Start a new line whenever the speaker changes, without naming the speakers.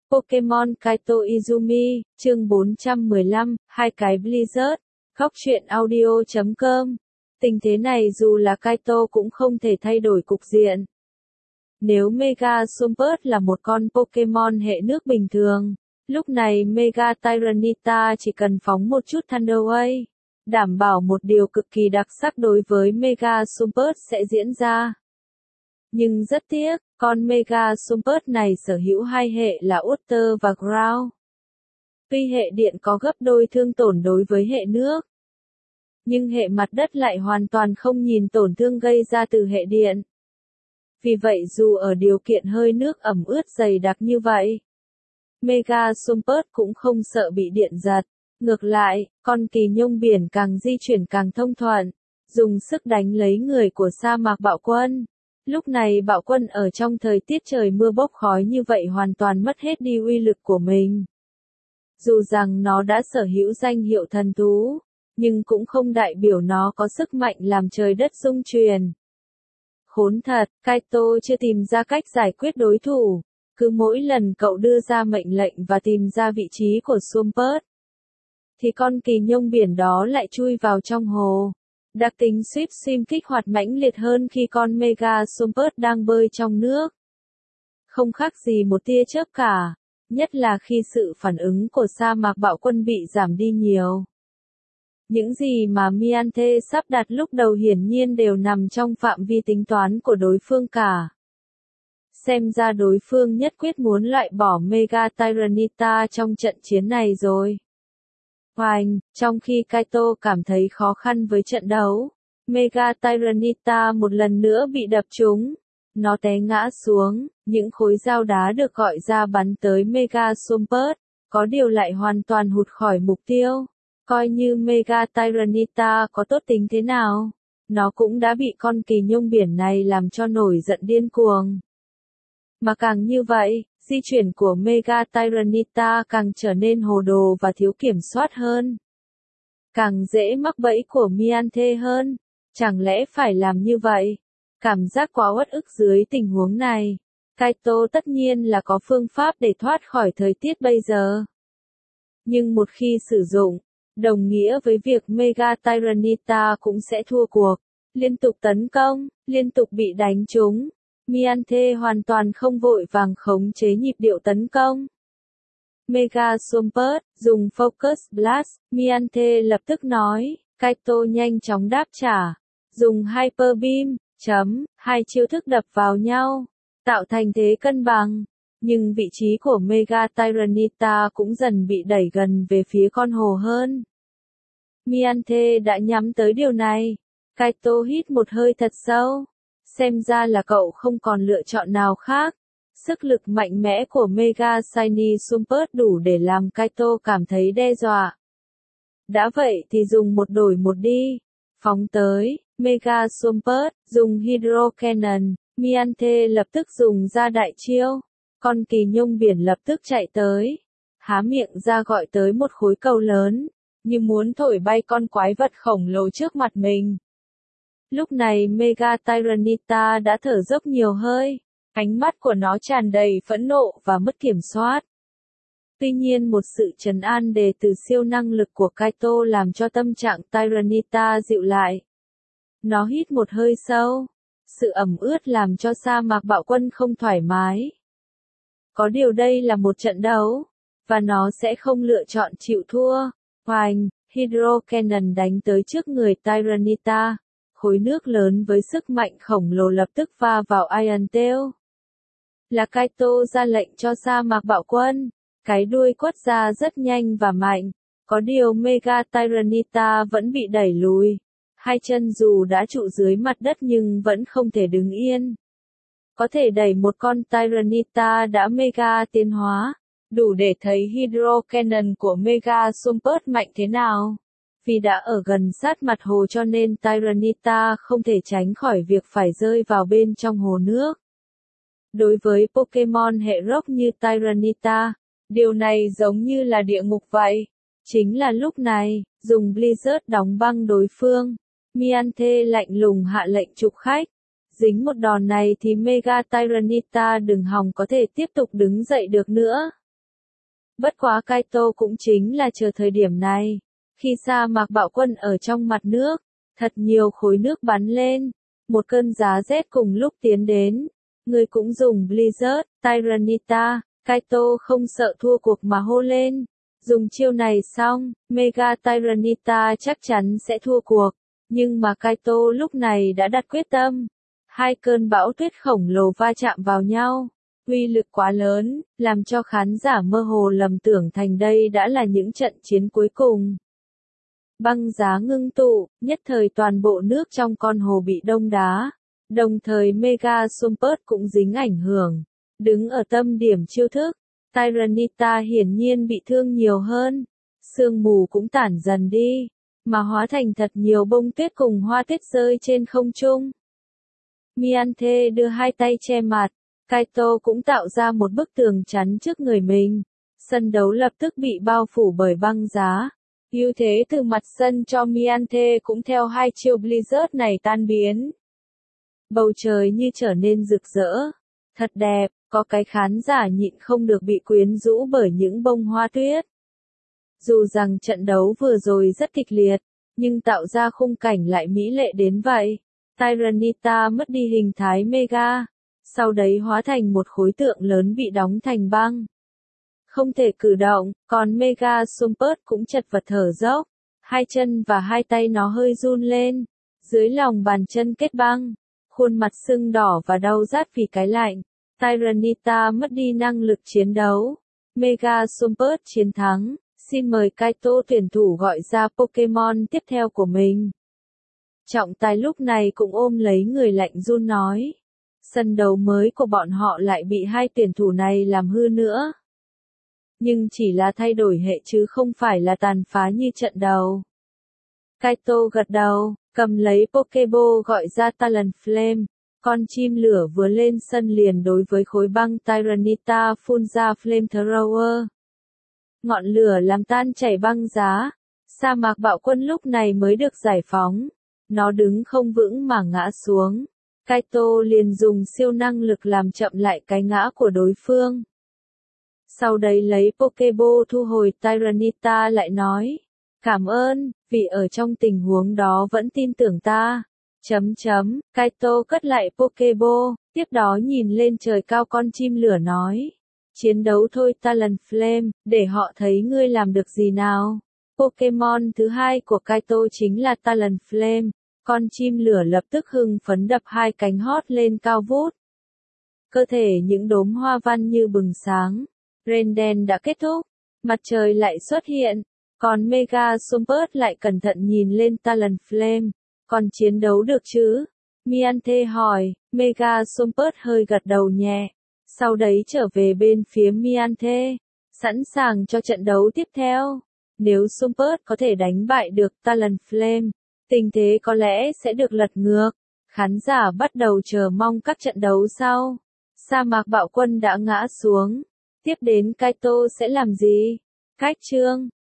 Pokemon Kaito Izumi, chương 415, hai cái Blizzard, góc truyện audio.com. Tình thế này dù là Kaito cũng không thể thay đổi cục diện. Nếu Mega Swampert là một con Pokemon hệ nước bình thường, lúc này Mega Tyranitar chỉ cần phóng một chút Thunder Wave, đảm bảo một điều cực kỳ đặc sắc đối với Mega Swampert sẽ diễn ra. Nhưng rất tiếc, con Mega Swampert này sở hữu hai hệ là Water và Ground. Tuy hệ điện có gấp đôi thương tổn đối với hệ nước, nhưng hệ mặt đất lại hoàn toàn không nhìn tổn thương gây ra từ hệ điện. Vì vậy dù ở điều kiện hơi nước ẩm ướt dày đặc như vậy, Mega Swampert cũng không sợ bị điện giật. Ngược lại, con kỳ nhông biển càng di chuyển càng thông thuận, dùng sức đánh lấy người của sa mạc bạo quân. Lúc này bạo quân ở trong thời tiết trời mưa bốc khói như vậy hoàn toàn mất hết đi uy lực của mình. Dù rằng nó đã sở hữu danh hiệu thần thú, nhưng cũng không đại biểu nó có sức mạnh làm trời đất rung chuyển. Khốn thật, Kaito chưa tìm ra cách giải quyết đối thủ. Cứ mỗi lần cậu đưa ra mệnh lệnh và tìm ra vị trí của Swampert, thì con kỳ nhông biển đó lại chui vào trong hồ. Đặc tính Sweep Swim kích hoạt mãnh liệt hơn khi con Mega Swampert đang bơi trong nước. Không khác gì một tia chớp cả, nhất là khi sự phản ứng của sa mạc bạo quân bị giảm đi nhiều. Những gì mà Mianthe sắp đặt lúc đầu hiển nhiên đều nằm trong phạm vi tính toán của đối phương cả. Xem ra đối phương nhất quyết muốn loại bỏ Mega Tyranitar trong trận chiến này rồi. Hoành, trong khi Kaito cảm thấy khó khăn với trận đấu, Mega Tyranitar một lần nữa bị đập trúng. Nó té ngã xuống, những khối dao đá được gọi ra bắn tới Mega Swampert, có điều lại hoàn toàn hụt khỏi mục tiêu. Coi như Mega Tyranitar có tốt tính thế nào, nó cũng đã bị con kỳ nhông biển này làm cho nổi giận điên cuồng. Mà càng như vậy, di chuyển của Mega Tyranitar càng trở nên hồ đồ và thiếu kiểm soát hơn. Càng dễ mắc bẫy của Mianthe hơn. Chẳng lẽ phải làm như vậy? Cảm giác quá uất ức dưới tình huống này. Kaito tất nhiên là có phương pháp để thoát khỏi thời tiết bây giờ. Nhưng một khi sử dụng, đồng nghĩa với việc Mega Tyranitar cũng sẽ thua cuộc. Liên tục tấn công, liên tục bị đánh trúng. Mianthe hoàn toàn không vội vàng khống chế nhịp điệu tấn công. Mega Swampert, dùng Focus Blast, Mianthe lập tức nói, Kaito nhanh chóng đáp trả. Dùng Hyper Beam, hai chiêu thức đập vào nhau, tạo thành thế cân bằng. Nhưng vị trí của Mega Tyranitar cũng dần bị đẩy gần về phía con hồ hơn. Mianthe đã nhắm tới điều này. Kaito hít một hơi thật sâu. Xem ra là cậu không còn lựa chọn nào khác. Sức lực mạnh mẽ của Mega Shiny Swampert đủ để làm Kaito cảm thấy đe dọa. Đã vậy thì dùng một đổi một đi. Phóng tới, Mega Swampert, dùng Hydro Cannon, Mianthe lập tức dùng ra đại chiêu. Con kỳ nhông biển lập tức chạy tới. Há miệng ra gọi tới một khối cầu lớn, như muốn thổi bay con quái vật khổng lồ trước mặt mình. Lúc này Mega Tyranitar đã thở dốc nhiều hơi, ánh mắt của nó tràn đầy phẫn nộ và mất kiểm soát. Tuy nhiên một sự trấn an đề từ siêu năng lực của Kaito làm cho tâm trạng Tyranitar dịu lại. Nó hít một hơi sâu, sự ẩm ướt làm cho sa mạc bạo quân không thoải mái. Có điều đây là một trận đấu, và nó sẽ không lựa chọn chịu thua. Hoành, Hydro Cannon đánh tới trước người Tyranitar. Khối nước lớn với sức mạnh khổng lồ lập tức va vào Iron Tail. Là Kaito ra lệnh cho sa mạc bạo quân. Cái đuôi quất ra rất nhanh và mạnh. Có điều Mega Tyranitar vẫn bị đẩy lùi. Hai chân dù đã trụ dưới mặt đất nhưng vẫn không thể đứng yên. Có thể đẩy một con Tyranitar đã Mega tiến hóa. Đủ để thấy Hydro Cannon của Mega Swampert mạnh thế nào. Vì đã ở gần sát mặt hồ cho nên Tyranitar không thể tránh khỏi việc phải rơi vào bên trong hồ nước. Đối với Pokemon hệ rock như Tyranitar, điều này giống như là địa ngục vậy. Chính là lúc này, dùng Blizzard đóng băng đối phương. Mianthe lạnh lùng hạ lệnh trục khách. Dính một đòn này thì Mega Tyranitar đừng hòng có thể tiếp tục đứng dậy được nữa. Bất quá Kaito cũng chính là chờ thời điểm này. Khi sa mạc bạo quân ở trong mặt nước, thật nhiều khối nước bắn lên. Một cơn giá rét cùng lúc tiến đến. Người cũng dùng Blizzard, Tyranitar, Kaito không sợ thua cuộc mà hô lên. Dùng chiêu này xong, Mega Tyranitar chắc chắn sẽ thua cuộc. Nhưng mà Kaito lúc này đã đặt quyết tâm. Hai cơn bão tuyết khổng lồ va chạm vào nhau. Uy lực quá lớn, làm cho khán giả mơ hồ lầm tưởng thành đây đã là những trận chiến cuối cùng. Băng giá ngưng tụ, nhất thời toàn bộ nước trong con hồ bị đông đá. Đồng thời Mega Swampert cũng dính ảnh hưởng. Đứng ở tâm điểm chiêu thức, Tyranitar hiển nhiên bị thương nhiều hơn. Sương mù cũng tản dần đi, mà hóa thành thật nhiều bông tuyết cùng hoa tuyết rơi trên không trung. Mianthe đưa hai tay che mặt, Kaito cũng tạo ra một bức tường chắn trước người mình. Sân đấu lập tức bị bao phủ bởi băng giá. Ưu thế từ mặt sân cho Mianthe cũng theo hai chiêu Blizzard này tan biến. Bầu trời như trở nên rực rỡ. Thật đẹp, có cái khán giả nhịn không được bị quyến rũ bởi những bông hoa tuyết. Dù rằng trận đấu vừa rồi rất kịch liệt, nhưng tạo ra khung cảnh lại mỹ lệ đến vậy. Tyranitar mất đi hình thái Mega, sau đấy hóa thành một khối tượng lớn bị đóng thành băng. Không thể cử động, còn Mega Swampert cũng chật vật thở dốc. Hai chân và hai tay nó hơi run lên. Dưới lòng bàn chân kết băng. Khuôn mặt sưng đỏ và đau rát vì cái lạnh. Tyranitar mất đi năng lực chiến đấu. Mega Swampert chiến thắng. Xin mời Kaito tuyển thủ gọi ra Pokemon tiếp theo của mình. Trọng tài lúc này cũng ôm lấy người lạnh run nói. Sân đấu mới của bọn họ lại bị hai tuyển thủ này làm hư nữa. Nhưng chỉ là thay đổi hệ chứ không phải là tàn phá như trận đầu. Kaito gật đầu, cầm lấy Pokeball gọi ra Talonflame. Con chim lửa vừa lên sân liền đối với khối băng Tyranitar phun ra Flamethrower. Ngọn lửa làm tan chảy băng giá. Sa mạc bạo quân lúc này mới được giải phóng. Nó đứng không vững mà ngã xuống. Kaito liền dùng siêu năng lực làm chậm lại cái ngã của đối phương. Sau đấy lấy Pokeball thu hồi Tyranitar lại nói. Cảm ơn, vì ở trong tình huống đó vẫn tin tưởng ta. Kaito cất lại Pokeball, tiếp đó nhìn lên trời cao con chim lửa nói. Chiến đấu thôi Talonflame, để họ thấy ngươi làm được gì nào. Pokemon thứ hai của Kaito chính là Talonflame. Con chim lửa lập tức hưng phấn đập hai cánh hót lên cao vút. Cơ thể những đốm hoa văn như bừng sáng. Rain đen đã kết thúc. Mặt trời lại xuất hiện. Còn Mega Swampert lại cẩn thận nhìn lên Talonflame. Còn chiến đấu được chứ? Mianthe hỏi. Mega Swampert hơi gật đầu nhẹ. Sau đấy trở về bên phía Mianthe. Sẵn sàng cho trận đấu tiếp theo. Nếu Swampert có thể đánh bại được Talonflame, tình thế có lẽ sẽ được lật ngược. Khán giả bắt đầu chờ mong các trận đấu sau. Sa mạc bạo quân đã ngã xuống. Tiếp đến Kaito sẽ làm gì? Cách chương